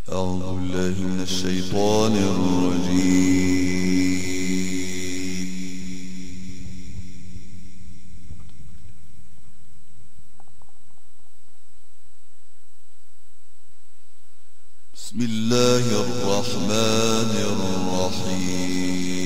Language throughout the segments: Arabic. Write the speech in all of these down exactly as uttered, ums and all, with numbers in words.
أعوذ بالله من الشيطان الرجيم. بسم الله الرحمن الرحيم.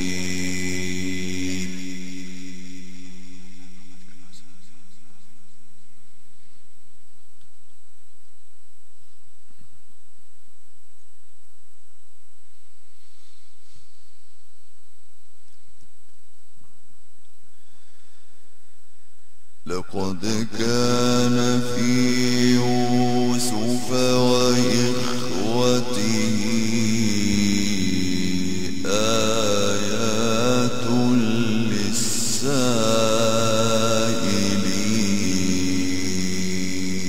لقد كان في يوسف وإخوته آيات للسائلين.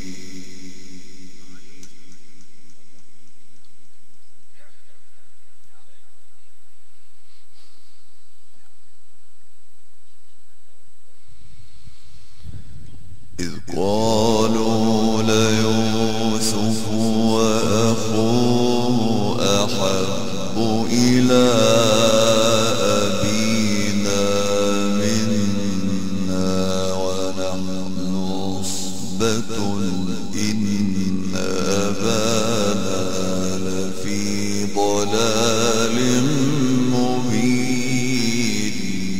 إذ قالوا ليوسف وأخوه أحب إلى أبينا منا ونحن عصبة إن أبانا لفي ضلال مبين.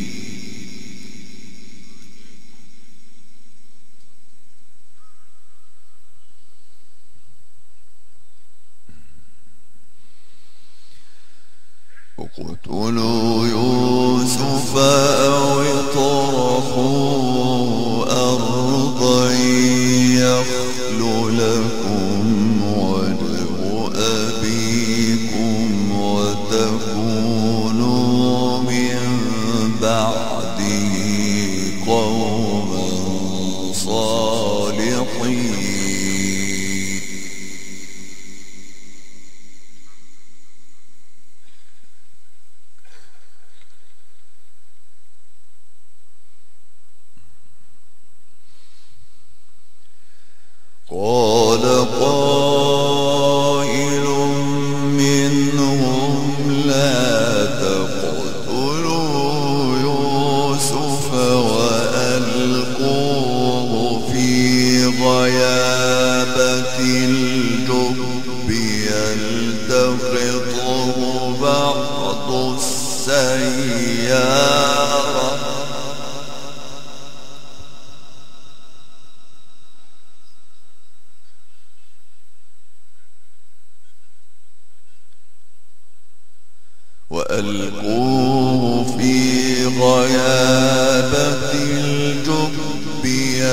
اقتلوا يوسف أو اطرحوه أرضا يخل لكم وجه أبيكم وتكونوا من بعده قوما صالحين. قال قائل منهم لا تقتلوا يوسف وألقوه في غيابة الجب يلتقطه بعض السيارة وألقوه في غيابة الجب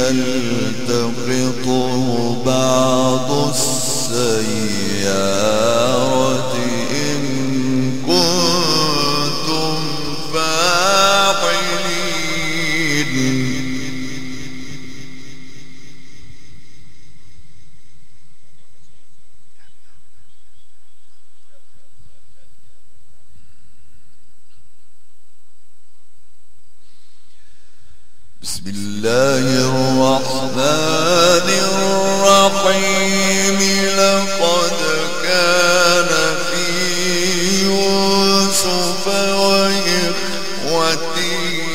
يلتقطه بعض السيارة إن كنتم فاعلين. بسم الله الرحمن الرحيم. لقد كان في يوسف وإخوته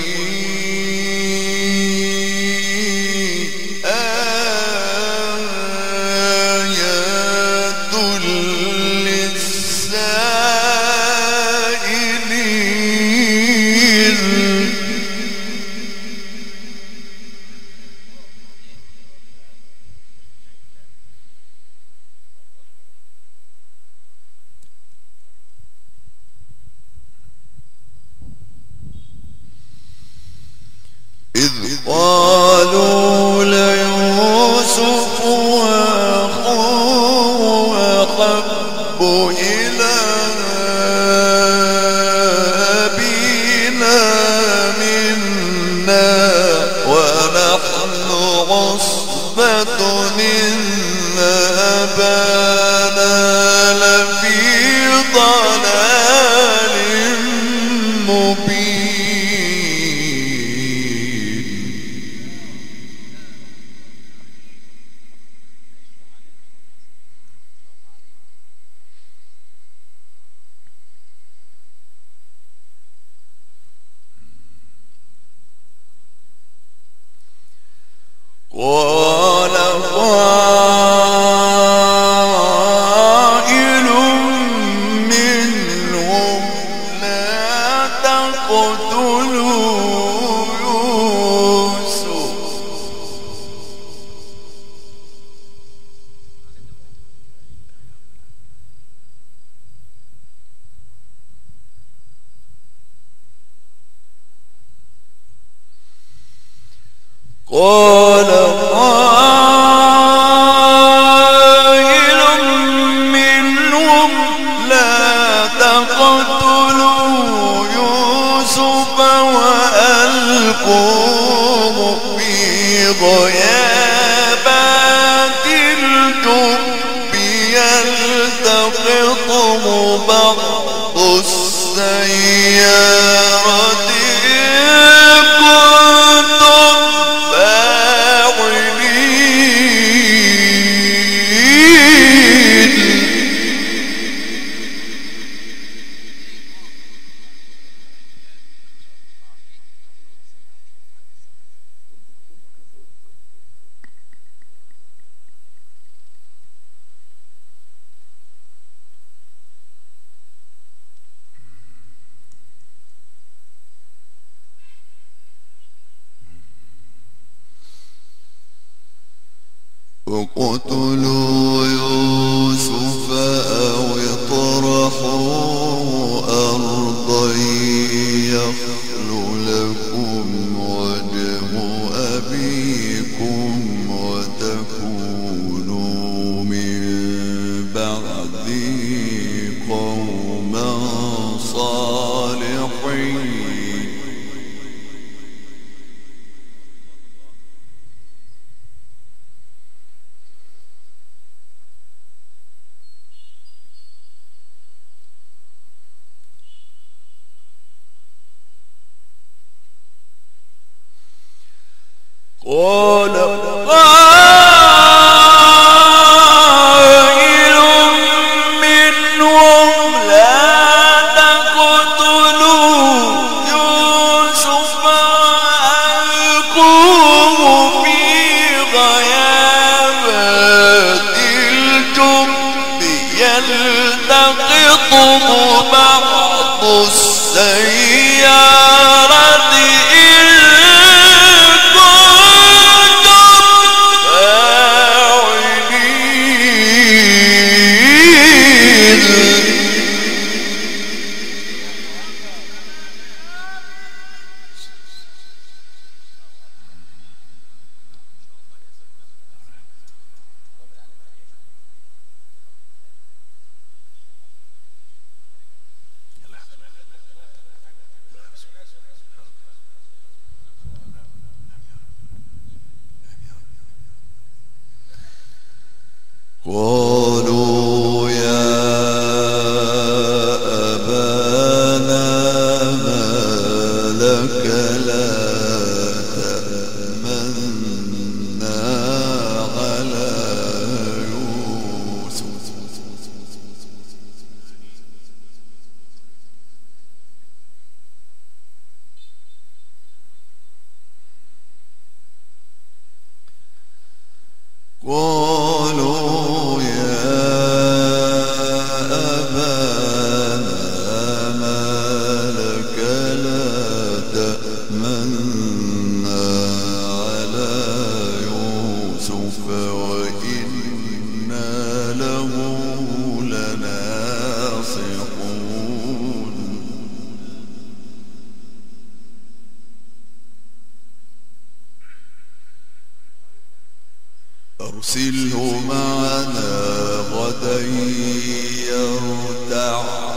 آيات للسائلين. إذ قالوا ليوسف وأخوه أحب إلى أبينا منا ونحن عصبة إن أبانا لفي ضلال مبين. قال قائل منهم لا تقتلوا يوسف قال قائل منهم لا تقتلوا يوسف وألقوه في غيابات الجب يلتقطه بعض السيارة اقتلوا يوسف أو اطرحوه أرضا يخل لكم وجه أبيكم وتكونوا من بعده قوما صالحين. قال قائل منهم لا تقتلوا يوسف وألقوه في غيابات الجب يلتقطه بعض السيارة قالوا يا أبانا ما لك لا تأمنا على يوسف قالوا يا أبانا ما لك لا تأمنا على يوسف وإنا له لناصحون. أرسله معنا غدا يرتع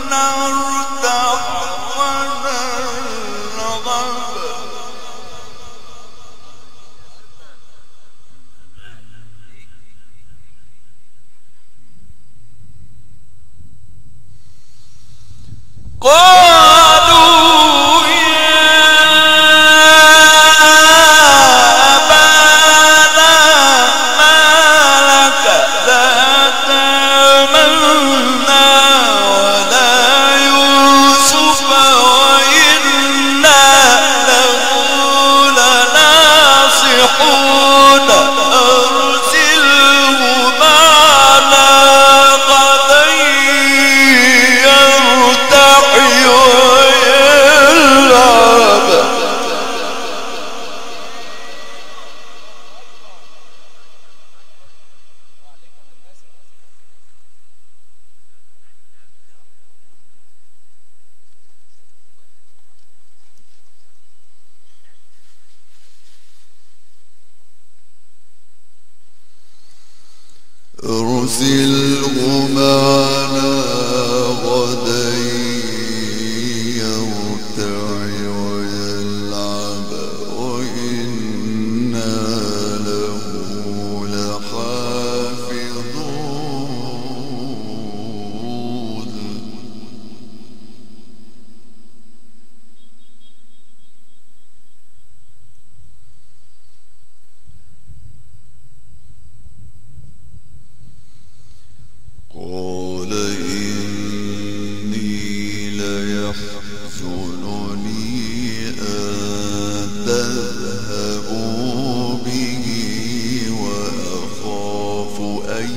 أرسله معنا غدا يرتع ويلعب وإنا له لحافظون. قال إني ليحزنني أن تذهبوا به وأخاف أن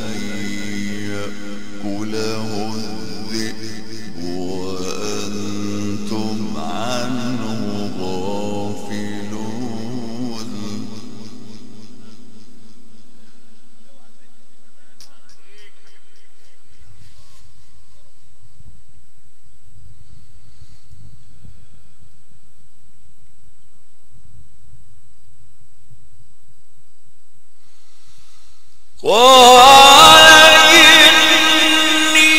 يأكله الذئب وأنتم عنه غافلون. قال إني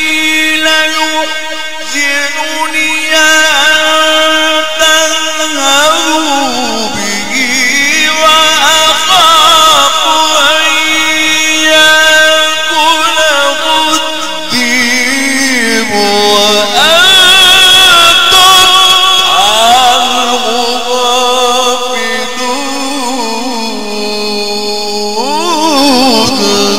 ليحزنني أن تذهبوا به وأخاف أن يأكله الذئب وأنتم عنه غافلون.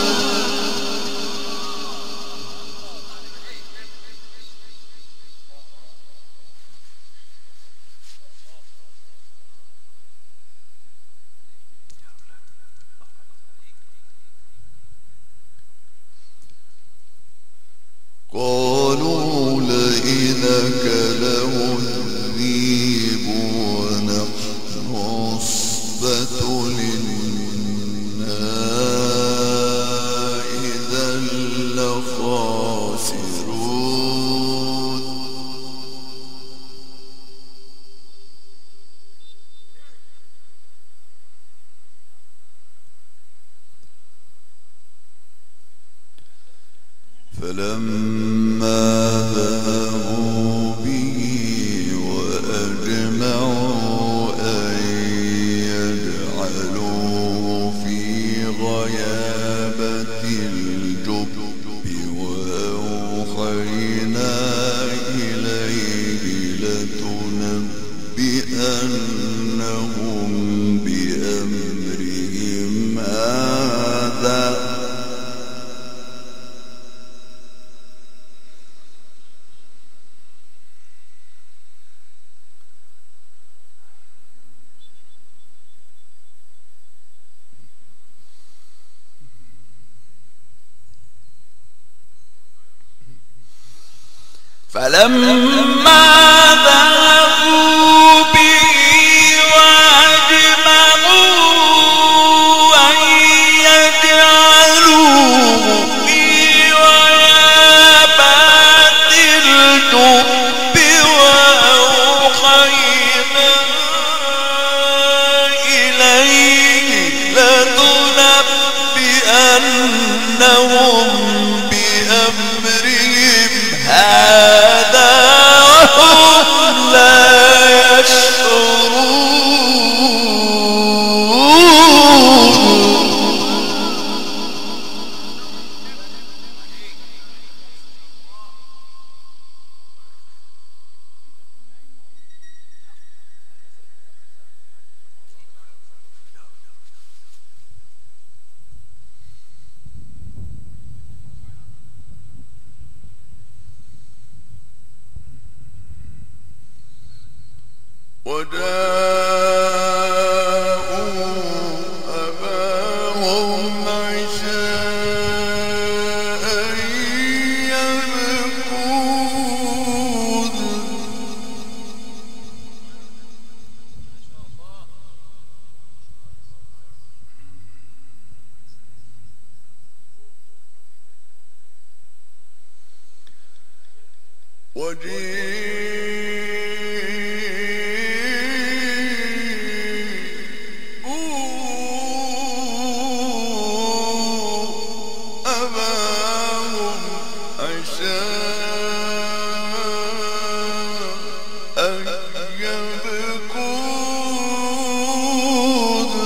قالوا لئن أكله الذئب ونحن عصبة إنا إذا لخاسرون. فلما ذهبوا به وأجمعوا أن يجعلوه في غيابة الجب وأوحينا إليه لتنبئنهم بأمرهم هذا فلما ذهبوا به وأجمعوا أن يجعلوه في غيابات الجب وأوحينا إليه لتنبئنهم بأمرهم هذا أباهم عشاء أن يبكون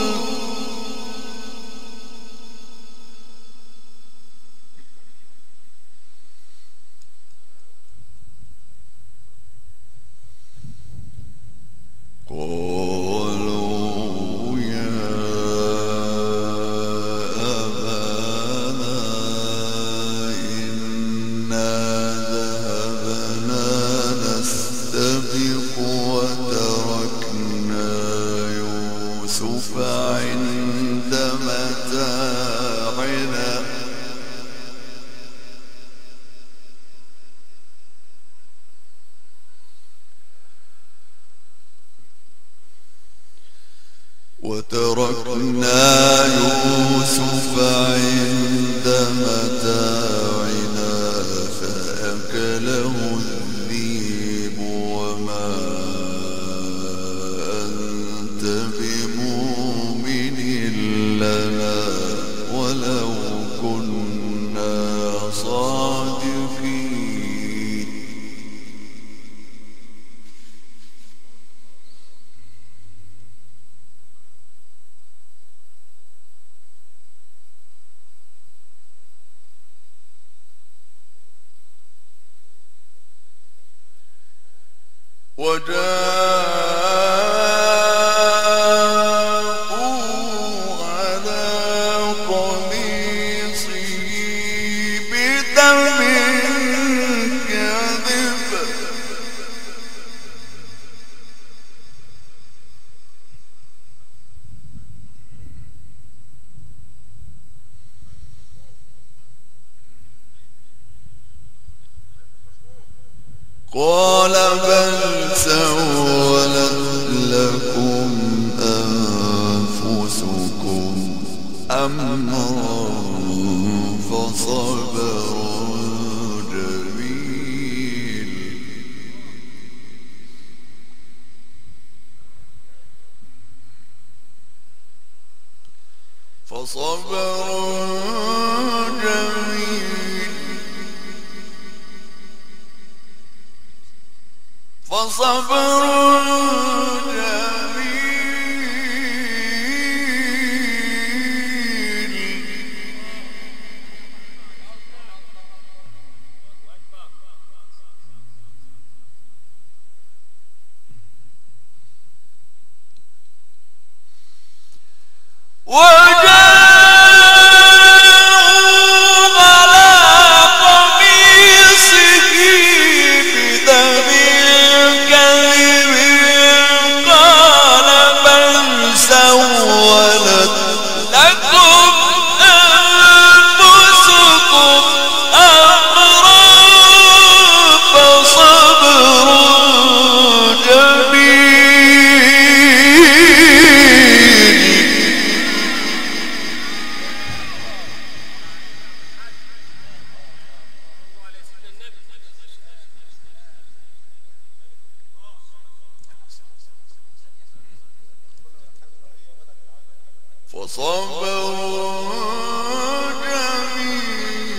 قالوا يا أبانا إنا ذهبنا نستبق وتركنا يوسف عند متاعنا وتركنا يوسف عند متاعنا فأكله الذئب وما أنت بمؤمن لنا ولو كنا صادقين وجاءوا على قميصه بدم كذب قال بل سولت لكم أنفسكم أمرا فصبر جميل فصبر جميل فصبر جميل وجاءوا على قميصه بدم كذب قال بل سولت لكم أنفسكم أمرا فصبر جميل فصبر جميل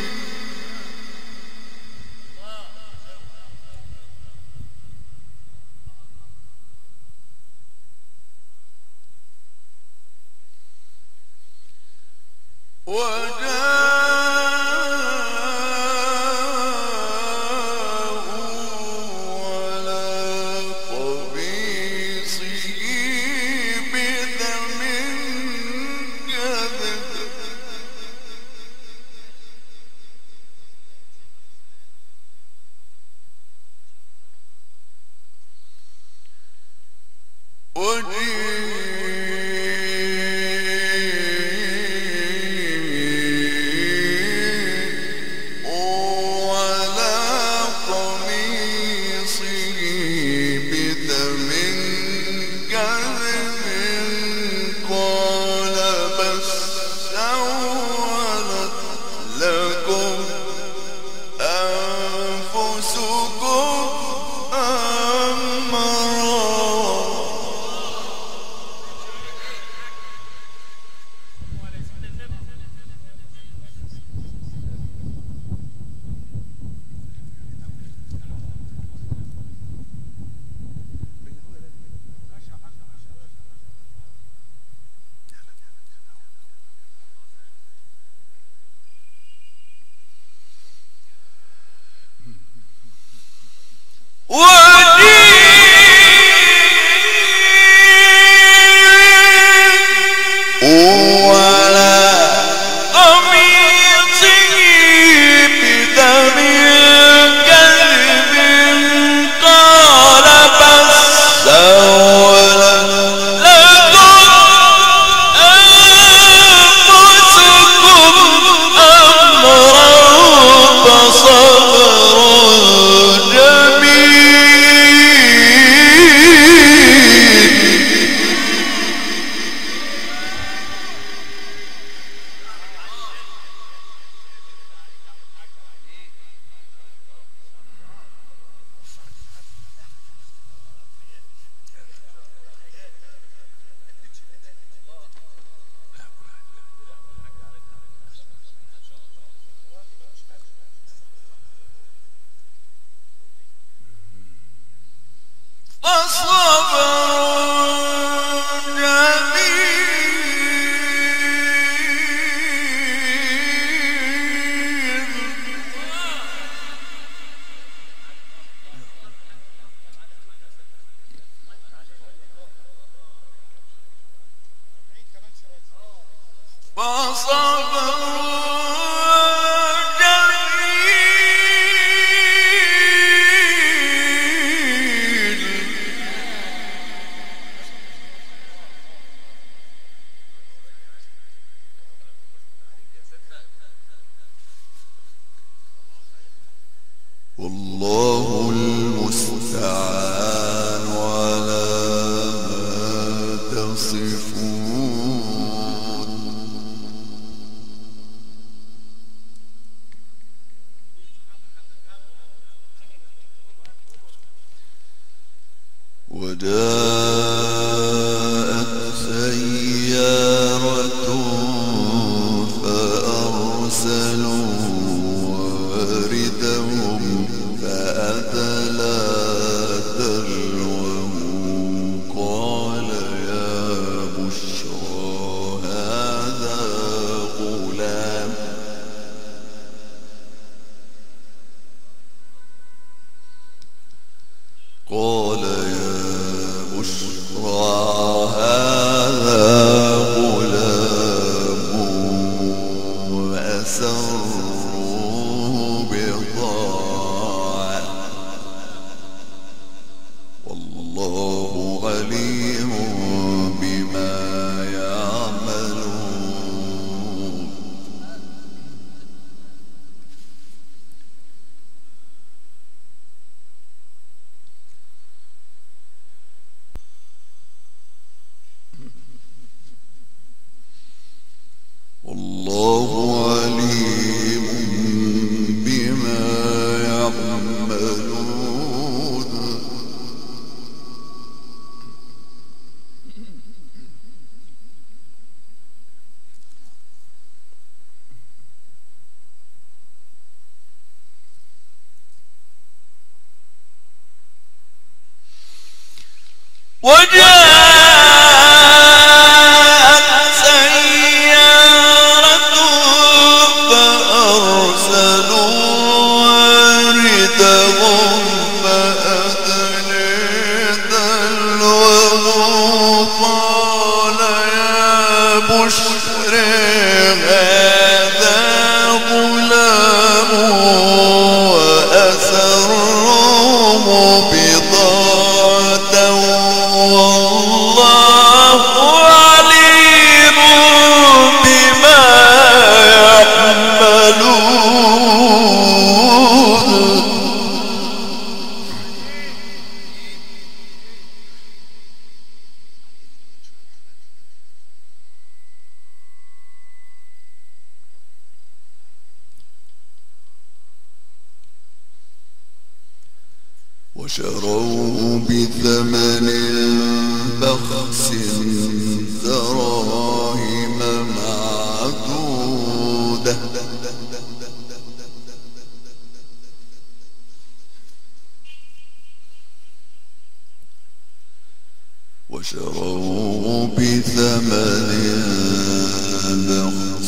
وجاءوا على قميصه بدم كذب وجيء على قميصه بدم كذب قال بل سولت لكم أنفسكم والله المستعان على ما تصفون. وجاءت سيارة فأرسلوا واردهم فأدلى دلوه قال يا بشرى هذا غلام قال يا بشرى هذا غلام وأسروه بضاعة والله عليم بما يعملون. والله عليم بما يعملون. وجاءت سيارة فأرسلوا واردهم فأدلى دلوه قال يا بشرى هذا غلام وأسروه بضاعة والله عليم بما يعملون. وشروه بثمن بخس دراهم معدودة وشروه بثمن بخس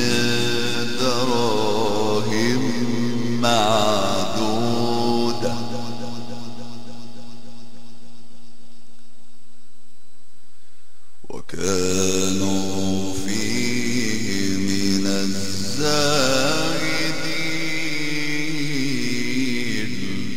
دراهم معدودة وكانوا فيه من الزاهدين.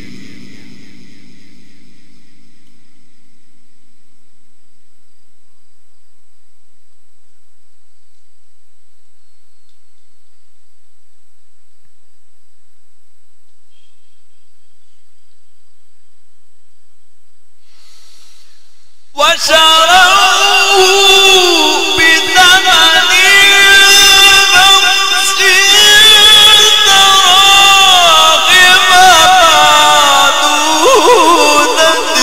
وشروه بثمن بخس دراهم معدودة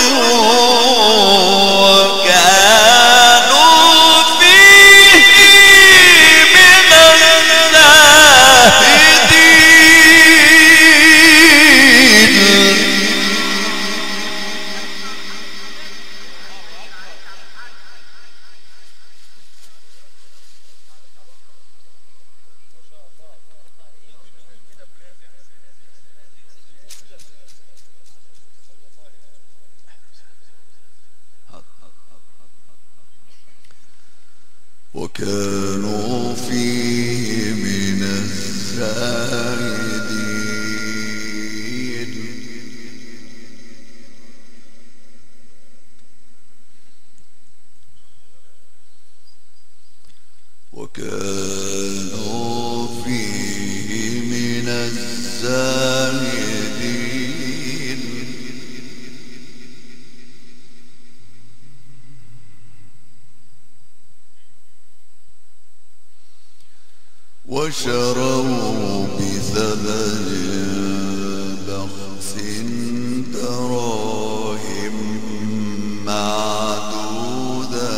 وكانوا فيه من الزاهدين. وكانوا فيه من الزاهدين وكانوا فيه من الزاهدين وشروا بثمن بخس دراهم معدودة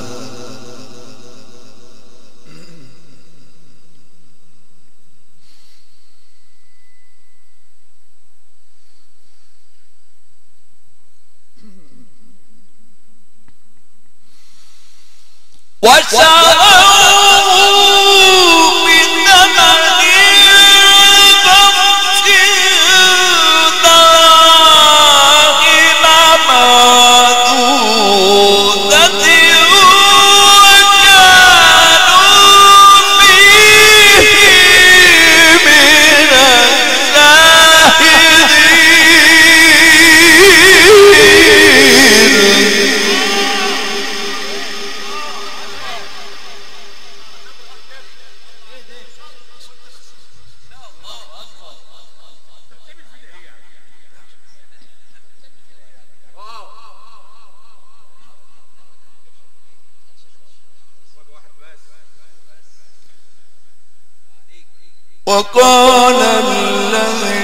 وقال الذي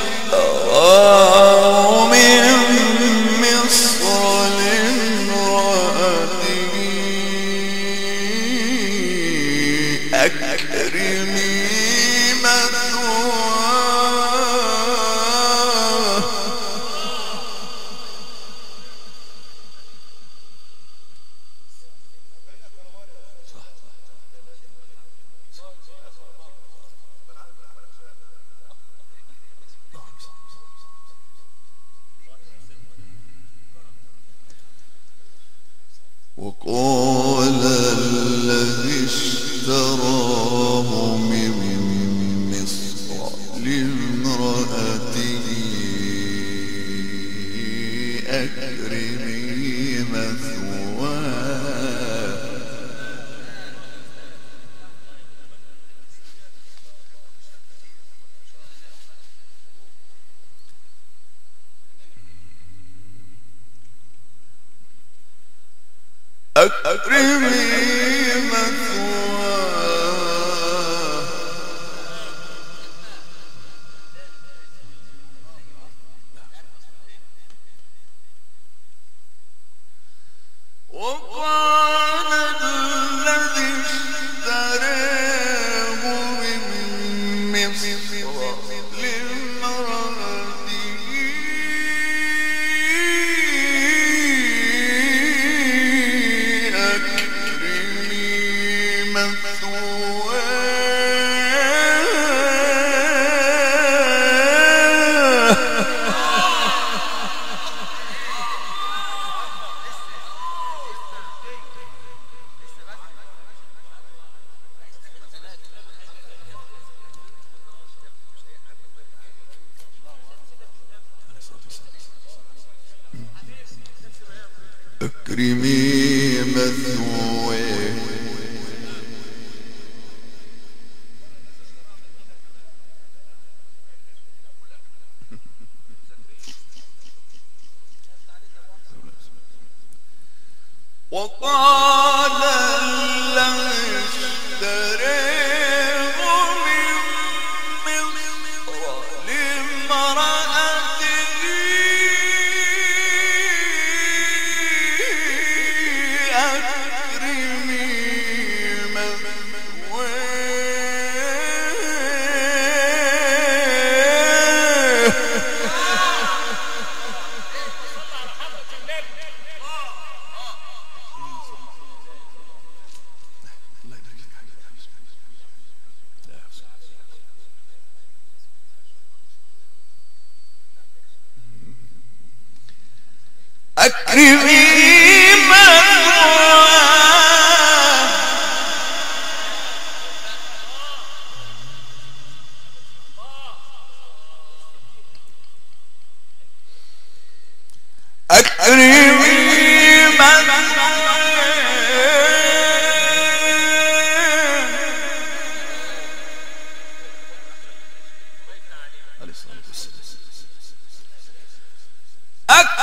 اشتراه من مصر لامرأته أكرمي مثواه وقال الذي اشتراه من مصر لامرأته أكرمي مثواه أكرمي مثواه وقال الذي اشتراه من مصر لامرأته أكرمي مثواه وقال الذي اشتراه من مصر لامرأته أكرمي أكرمي مثواه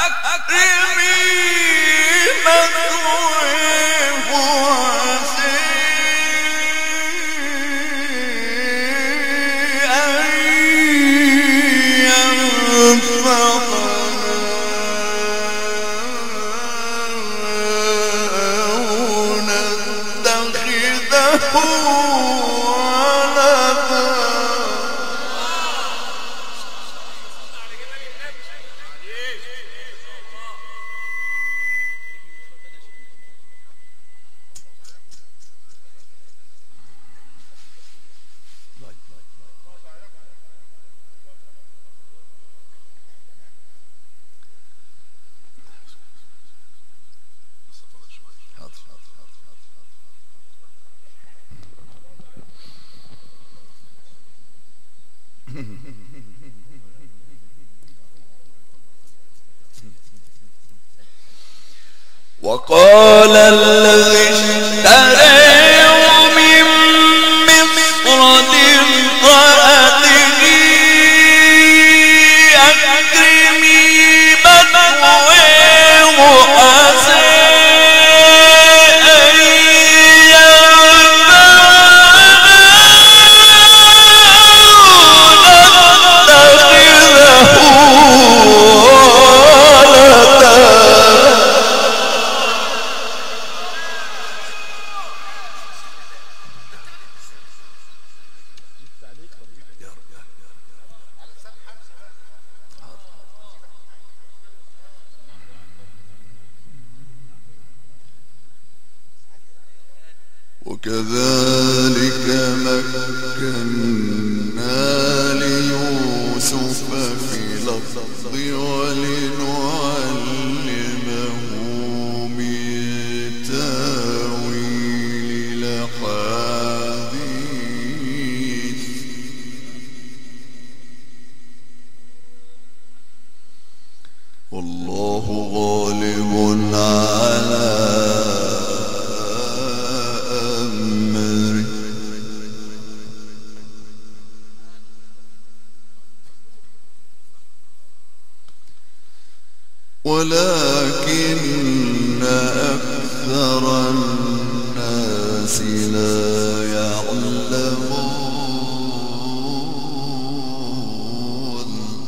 وقال الذي اشتريه من مصر لامرأته أكرمي مثواه عسى أن وكذلك مكنا ليوسف في الأرض ولنعلمه من تأويل الأحاديث والله غالب على ولكن أكثر الناس لا يعلمون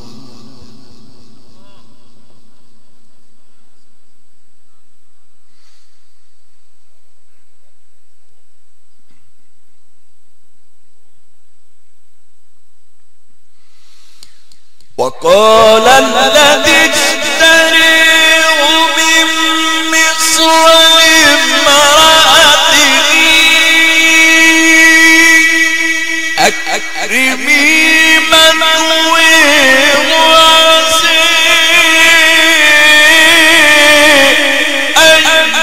وقال الذي اشتريه من مصر لامرأته أكرمي مثواه عسى أن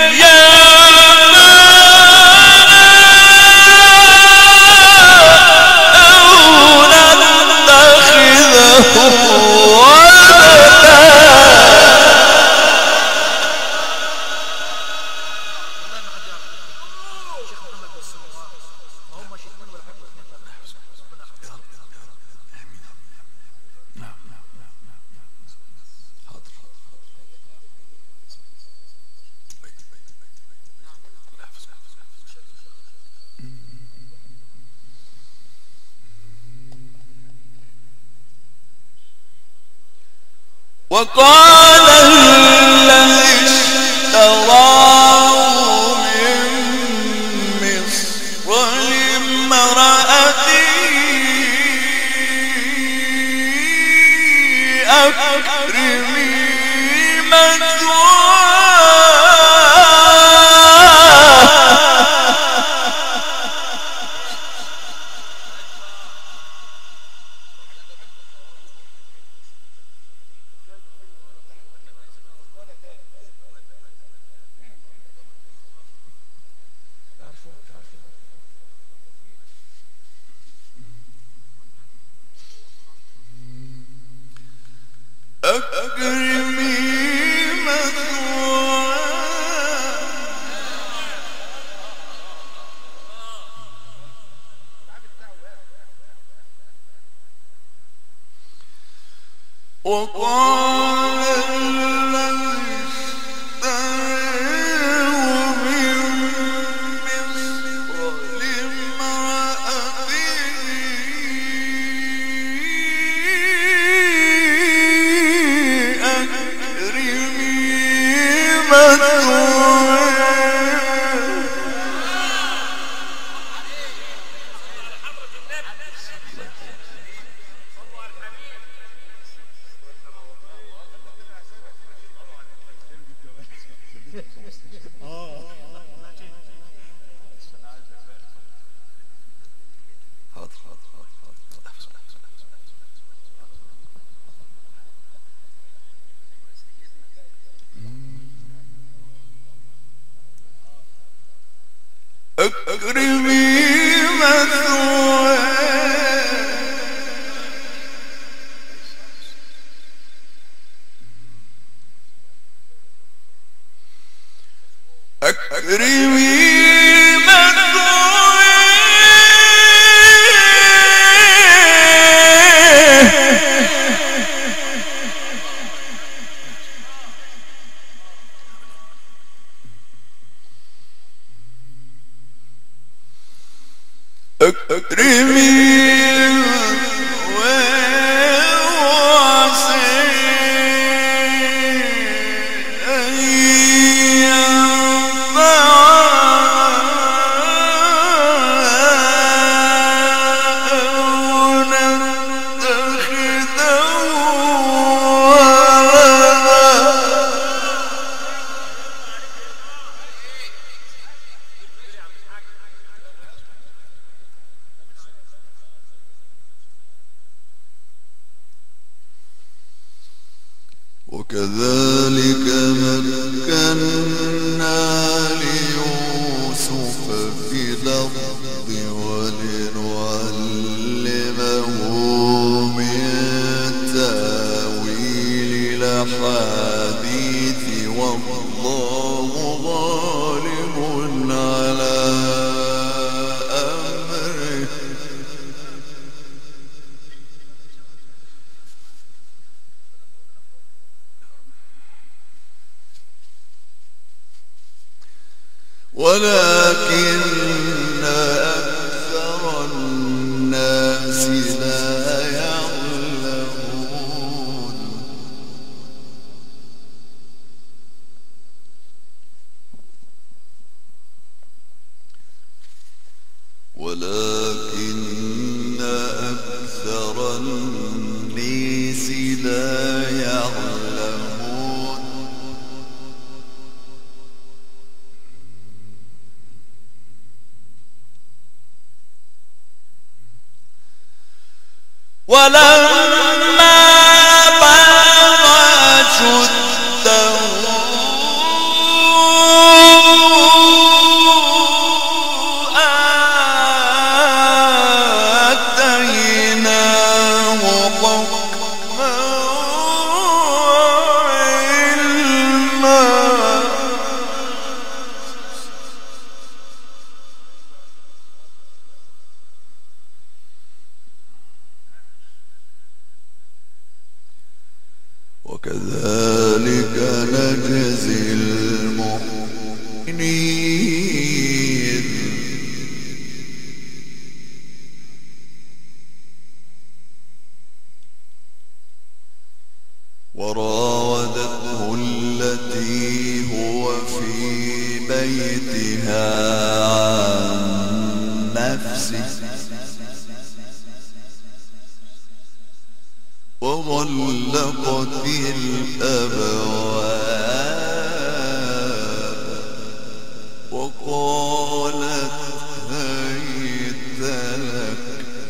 وقال الذي اشتراه من مصر لامرأته أكرمي مثواه أكرمي مثواه وقال أكرمي وكذلك مكنا ليوسف في الأرض ولنعلمه من تأويل الأحاديث والله غالب على أمره ولكن أكثر الناس لا يعلمون ولكن أكثر الناس لا يعلمون ولما بلغ أشده آتيناه حكما وعلما وكذلك نجزي المحسنين وراودته التي هو في بيتها عن نفسه وغلقت الأبواب وقالت هيت لك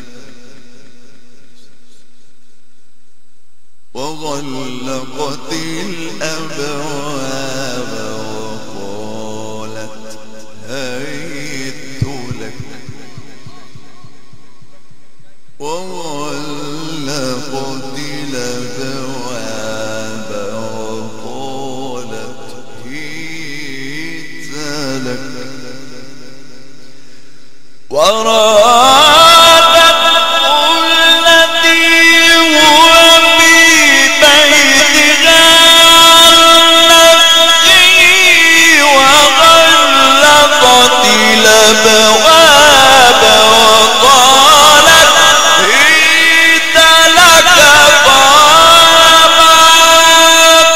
وغلقت الأبواب وقالت هيت لك وغلقت الأبواب وقالت هيت لك ورادت التي هو في بيتها نفسه وغلقت الأبواب وقالت هيت لك قال معاذ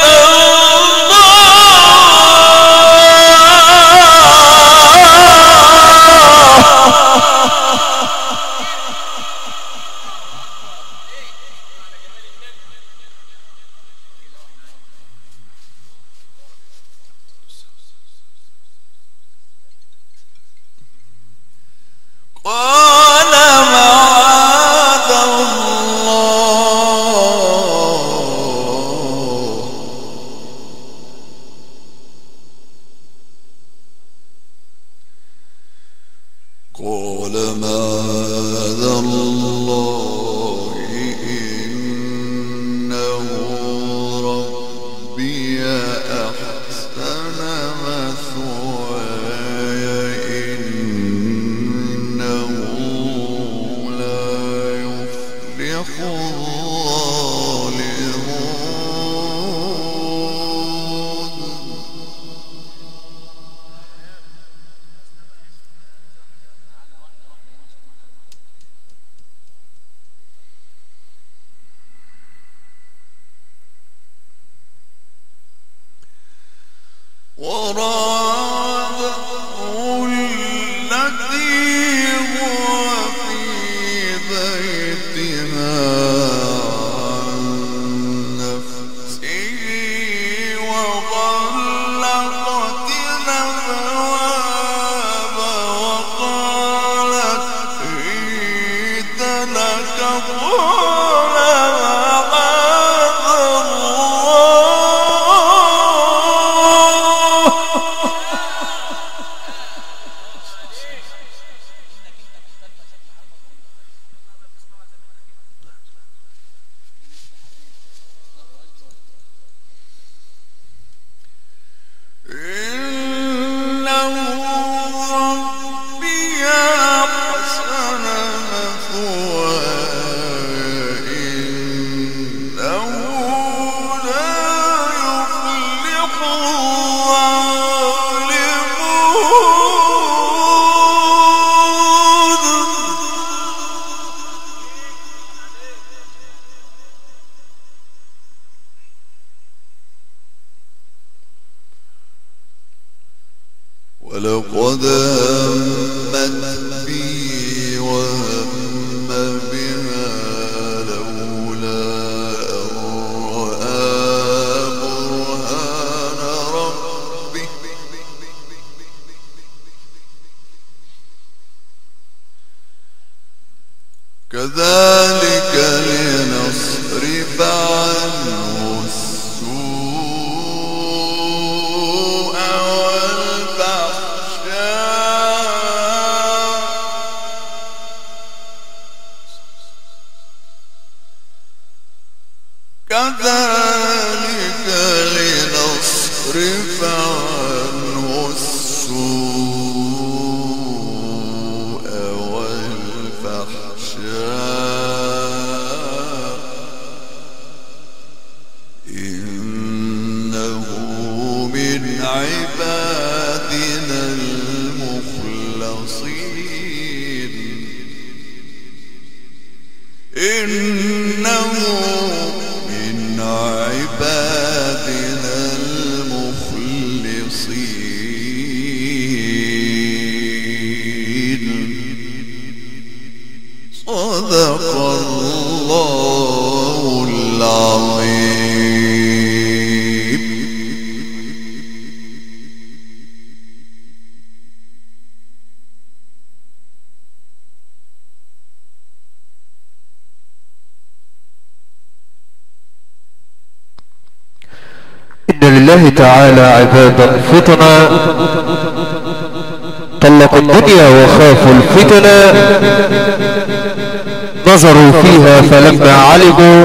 قال معاذ الله قال معاذ الله إنه ربي أحسن مثواي وراودته التي هو في بيتها عن نفسه وغلقت الأبواب وقالت هيت لك قل معاذ ولقد همت بي وهم بها لولا أن رأى برهان ربه كذلك لنصرف عنه السوء كذلك لنصرف عنه السوء والفحشاء إنه من عبادنا المخلصين إنه عبادنا المخلصين صدق الله العظيم. إن لله تعالى عبادا فطنا طلقوا الدنيا وخافوا الفتنة نظروا فيها فلما علموا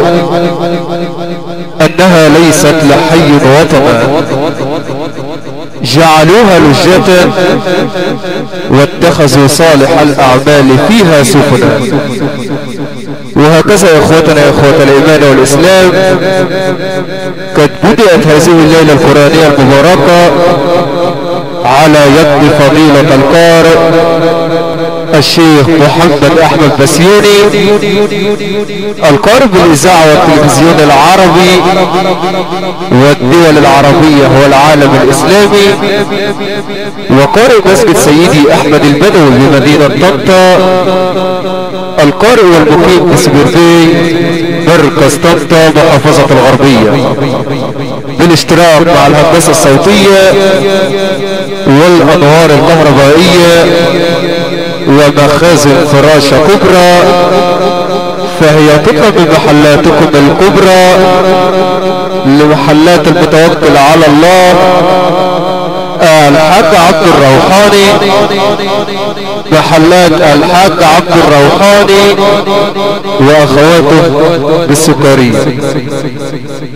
أنها ليست لحي وطنا جعلوها لجة واتخذوا صالح الأعمال فيها سفنا. وهكذا يا اخوتنا يا اخوة الايمان والاسلام قد بدأت هذه الليلة القرآنية المباركة على يد فضيلة القارئ الشيخ محمد احمد بسيوني القارئ بالاذاعة والتلفزيون العربي والدول العربية والعالم الاسلامي وقارئ مسجد سيدي احمد البدوي بمدينة طنطا القارئ والمقيم بسبيرتي مركز طنطا محافظة الغربية بالاشتراك مع الهندسة الصوتية والانوار الكهربائية ومخازن فراشة كبرى فهي تطلب من محلاتكم الكبرى لمحلات المتوكل على الله الحاج عبد الروحاني محلات الحاج عبد الروحاني واخواته بالسكري.